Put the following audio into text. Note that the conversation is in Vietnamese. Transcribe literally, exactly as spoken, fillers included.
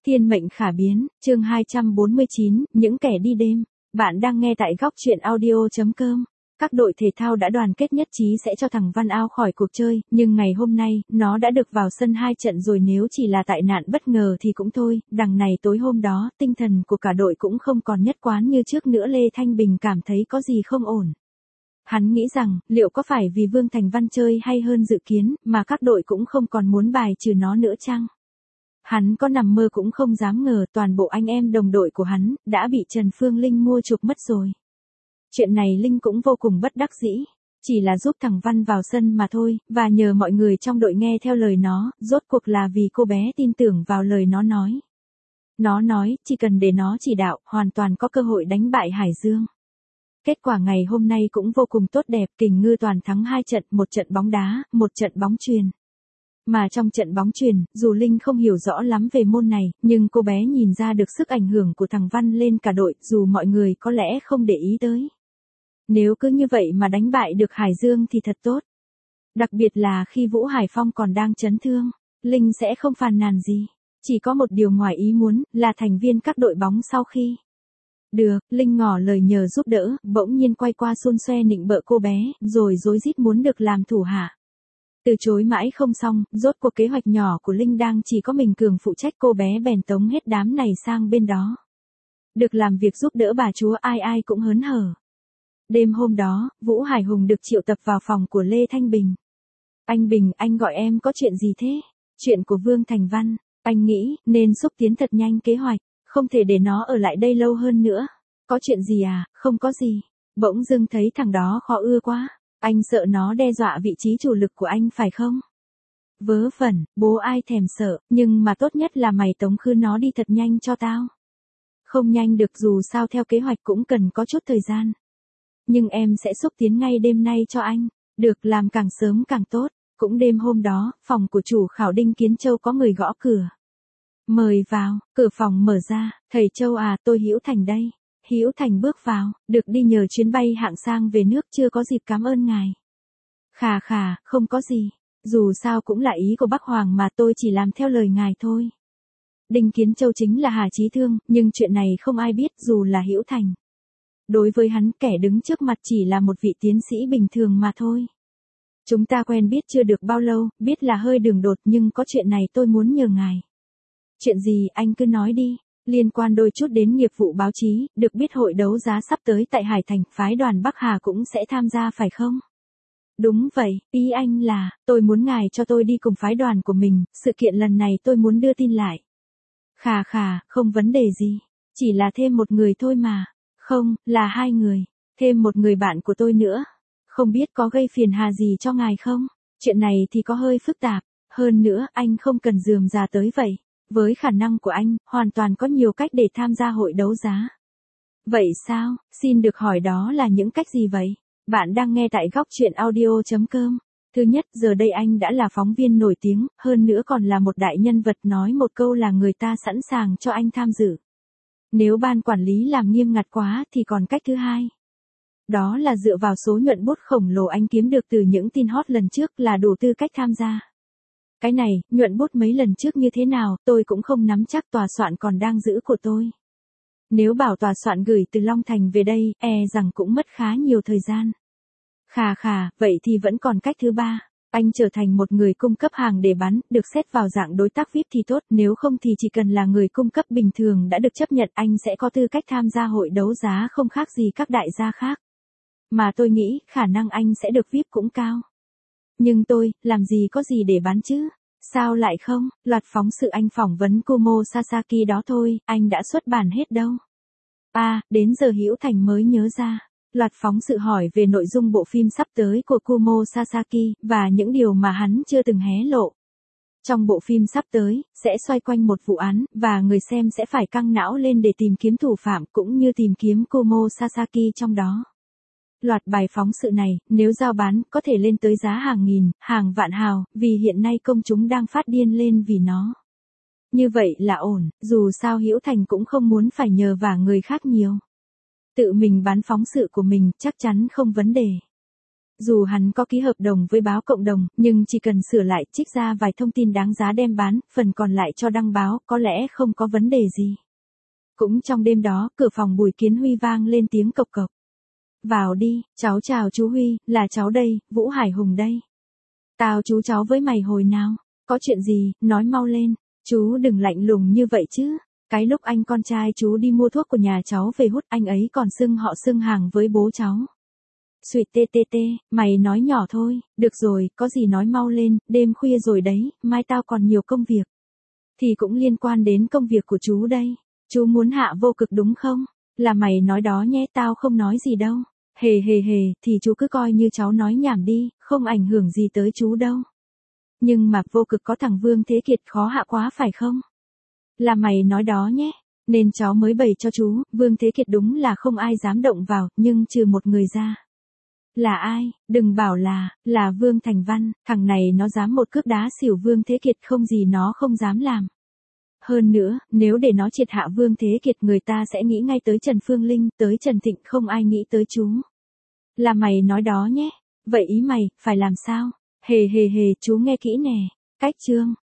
Thiên mệnh khả biến, chương hai trăm bốn mươi chín, những kẻ đi đêm. Bạn đang nghe tại góc truyện audio.com. Các đội thể thao đã đoàn kết nhất trí sẽ cho thằng Văn Ao khỏi cuộc chơi, nhưng ngày hôm nay, nó đã được vào sân hai trận rồi, nếu chỉ là tại nạn bất ngờ thì cũng thôi. Đằng này tối hôm đó, tinh thần của cả đội cũng không còn nhất quán như trước nữa. Lê Thanh Bình cảm thấy có gì không ổn. Hắn nghĩ rằng, liệu có phải vì Vương Thành Văn chơi hay hơn dự kiến, mà các đội cũng không còn muốn bài trừ nó nữa chăng? Hắn có nằm mơ cũng không dám ngờ toàn bộ anh em đồng đội của hắn đã bị Trần Phương Linh mua chuộc mất rồi. Chuyện này Linh cũng vô cùng bất đắc dĩ, chỉ là giúp thằng Văn vào sân mà thôi, và nhờ mọi người trong đội nghe theo lời nó, rốt cuộc là vì cô bé tin tưởng vào lời nó nói. Nó nói, chỉ cần để nó chỉ đạo, hoàn toàn có cơ hội đánh bại Hải Dương. Kết quả ngày hôm nay cũng vô cùng tốt đẹp, Kình Ngư toàn thắng hai trận, một trận bóng đá, một trận bóng chuyền. Mà trong trận bóng chuyền, dù Linh không hiểu rõ lắm về môn này, nhưng cô bé nhìn ra được sức ảnh hưởng của thằng Văn lên cả đội, dù mọi người có lẽ không để ý tới. Nếu cứ như vậy mà đánh bại được Hải Dương thì thật tốt. Đặc biệt là khi Vũ Hải Phong còn đang chấn thương, Linh sẽ không phàn nàn gì. Chỉ có một điều ngoài ý muốn, là thành viên các đội bóng sau khi được, Linh ngỏ lời nhờ giúp đỡ, bỗng nhiên quay qua xun xoe nịnh bợ cô bé, rồi rối rít muốn được làm thủ hạ. Từ chối mãi không xong, rốt cuộc kế hoạch nhỏ của Linh đang chỉ có mình Cường phụ trách, cô bé bèn tống hết đám này sang bên đó. Được làm việc giúp đỡ bà chúa, ai ai cũng hớn hở. Đêm hôm đó, Vũ Hải Hùng được triệu tập vào phòng của Lê Thanh Bình. Anh Bình, anh gọi em có chuyện gì thế? Chuyện của Vương Thành Văn, anh nghĩ nên xúc tiến thật nhanh kế hoạch, không thể để nó ở lại đây lâu hơn nữa. Có chuyện gì à? Không có gì. Bỗng dưng thấy thằng đó khó ưa quá. Anh sợ nó đe dọa vị trí chủ lực của anh phải không? Vớ vẩn, bố ai thèm sợ, nhưng mà tốt nhất là mày tống khứ nó đi thật nhanh cho tao. Không nhanh được, dù sao theo kế hoạch cũng cần có chút thời gian. Nhưng em sẽ xúc tiến ngay đêm nay cho anh. Được, làm càng sớm càng tốt. Cũng đêm hôm đó, phòng của chủ khảo Đinh Kiến Châu có người gõ cửa. Mời vào, cửa phòng mở ra, thầy Châu à, tôi Hữu Thành đây. Hữu Thành bước vào, được đi nhờ chuyến bay hạng sang về nước, chưa có dịp cảm ơn ngài. Khà khà, không có gì, dù sao cũng là ý của Bắc Hoàng mà, tôi chỉ làm theo lời ngài thôi. Đinh Kiến Châu chính là Hà Chí Thương, nhưng chuyện này không ai biết, dù là Hữu Thành. Đối với hắn, kẻ đứng trước mặt chỉ là một vị tiến sĩ bình thường mà thôi. Chúng ta quen biết chưa được bao lâu, biết là hơi đường đột, nhưng có chuyện này tôi muốn nhờ ngài. Chuyện gì, anh cứ nói đi. Liên quan đôi chút đến nghiệp vụ báo chí, được biết hội đấu giá sắp tới tại Hải Thành, phái đoàn Bắc Hà cũng sẽ tham gia phải không? Đúng vậy, ý anh là, tôi muốn ngài cho tôi đi cùng phái đoàn của mình, sự kiện lần này tôi muốn đưa tin lại. Khà khà, không vấn đề gì, chỉ là thêm một người thôi mà. Không, là hai người, thêm một người bạn của tôi nữa. Không biết có gây phiền hà gì cho ngài không? Chuyện này thì có hơi phức tạp, hơn nữa anh không cần rườm rà tới vậy. Với khả năng của anh, hoàn toàn có nhiều cách để tham gia hội đấu giá. Vậy sao, xin được hỏi đó là những cách gì vậy? Bạn đang nghe tại góc truyện audio.com. Thứ nhất, giờ đây anh đã là phóng viên nổi tiếng, hơn nữa còn là một đại nhân vật, nói một câu là người ta sẵn sàng cho anh tham dự. Nếu ban quản lý làm nghiêm ngặt quá thì còn cách thứ hai. Đó là dựa vào số nhuận bút khổng lồ anh kiếm được từ những tin hot lần trước là đủ tư cách tham gia. Cái này, nhuận bút mấy lần trước như thế nào, tôi cũng không nắm chắc, tòa soạn còn đang giữ của tôi. Nếu bảo tòa soạn gửi từ Long Thành về đây, e rằng cũng mất khá nhiều thời gian. Khà khà, vậy thì vẫn còn cách thứ ba. Anh trở thành một người cung cấp hàng để bán, được xét vào dạng đối tác vi ai pi thì tốt, nếu không thì chỉ cần là người cung cấp bình thường đã được chấp nhận, anh sẽ có tư cách tham gia hội đấu giá không khác gì các đại gia khác. Mà tôi nghĩ, khả năng anh sẽ được vi ai pi cũng cao. Nhưng tôi, làm gì có gì để bán chứ? Sao lại không? Loạt phóng sự anh phỏng vấn Kumo Sasaki đó thôi, anh đã xuất bản hết đâu. À, đến giờ Hữu Thành mới nhớ ra. Loạt phóng sự hỏi về nội dung bộ phim sắp tới của Kumo Sasaki, và những điều mà hắn chưa từng hé lộ. Trong bộ phim sắp tới, sẽ xoay quanh một vụ án, và người xem sẽ phải căng não lên để tìm kiếm thủ phạm cũng như tìm kiếm Kumo Sasaki trong đó. Loạt bài phóng sự này, nếu giao bán, có thể lên tới giá hàng nghìn, hàng vạn hào, vì hiện nay công chúng đang phát điên lên vì nó. Như vậy là ổn, dù sao Hữu Thành cũng không muốn phải nhờ vả người khác nhiều. Tự mình bán phóng sự của mình, chắc chắn không vấn đề. Dù hắn có ký hợp đồng với báo cộng đồng, nhưng chỉ cần sửa lại trích ra vài thông tin đáng giá đem bán, phần còn lại cho đăng báo, có lẽ không có vấn đề gì. Cũng trong đêm đó, cửa phòng Bùi Kiến Huy vang lên tiếng cộc cộc. Vào đi, cháu chào chú Huy, là cháu đây, Vũ Hải Hùng đây. Tao chú cháu với mày hồi nào, có chuyện gì, nói mau lên, chú đừng lạnh lùng như vậy chứ. Cái lúc anh con trai chú đi mua thuốc của nhà cháu về hút, anh ấy còn xưng họ xưng hàng với bố cháu. Xuyệt tê tê tê, mày nói nhỏ thôi, được rồi, có gì nói mau lên, đêm khuya rồi đấy, mai tao còn nhiều công việc. Thì cũng liên quan đến công việc của chú đây, chú muốn Hạ Vô Cực đúng không? Là mày nói đó nhé, tao không nói gì đâu. Hề hề hề, thì chú cứ coi như cháu nói nhảm đi, không ảnh hưởng gì tới chú đâu. Nhưng mà Vô Cực có thằng Vương Thế Kiệt khó hạ quá phải không? Là mày nói đó nhé, nên cháu mới bày cho chú, Vương Thế Kiệt đúng là không ai dám động vào, nhưng trừ một người ra. Là ai? Đừng bảo là, là Vương Thành Văn, thằng này nó dám một cước đá xỉu Vương Thế Kiệt không gì nó không dám làm. Hơn nữa, nếu để nó triệt hạ Vương Thế Kiệt người ta sẽ nghĩ ngay tới Trần Phương Linh, tới Trần Thịnh, không ai nghĩ tới chú. Là mày nói đó nhé, vậy ý mày, phải làm sao? Hề hề hề, chú nghe kỹ nè, cách chương.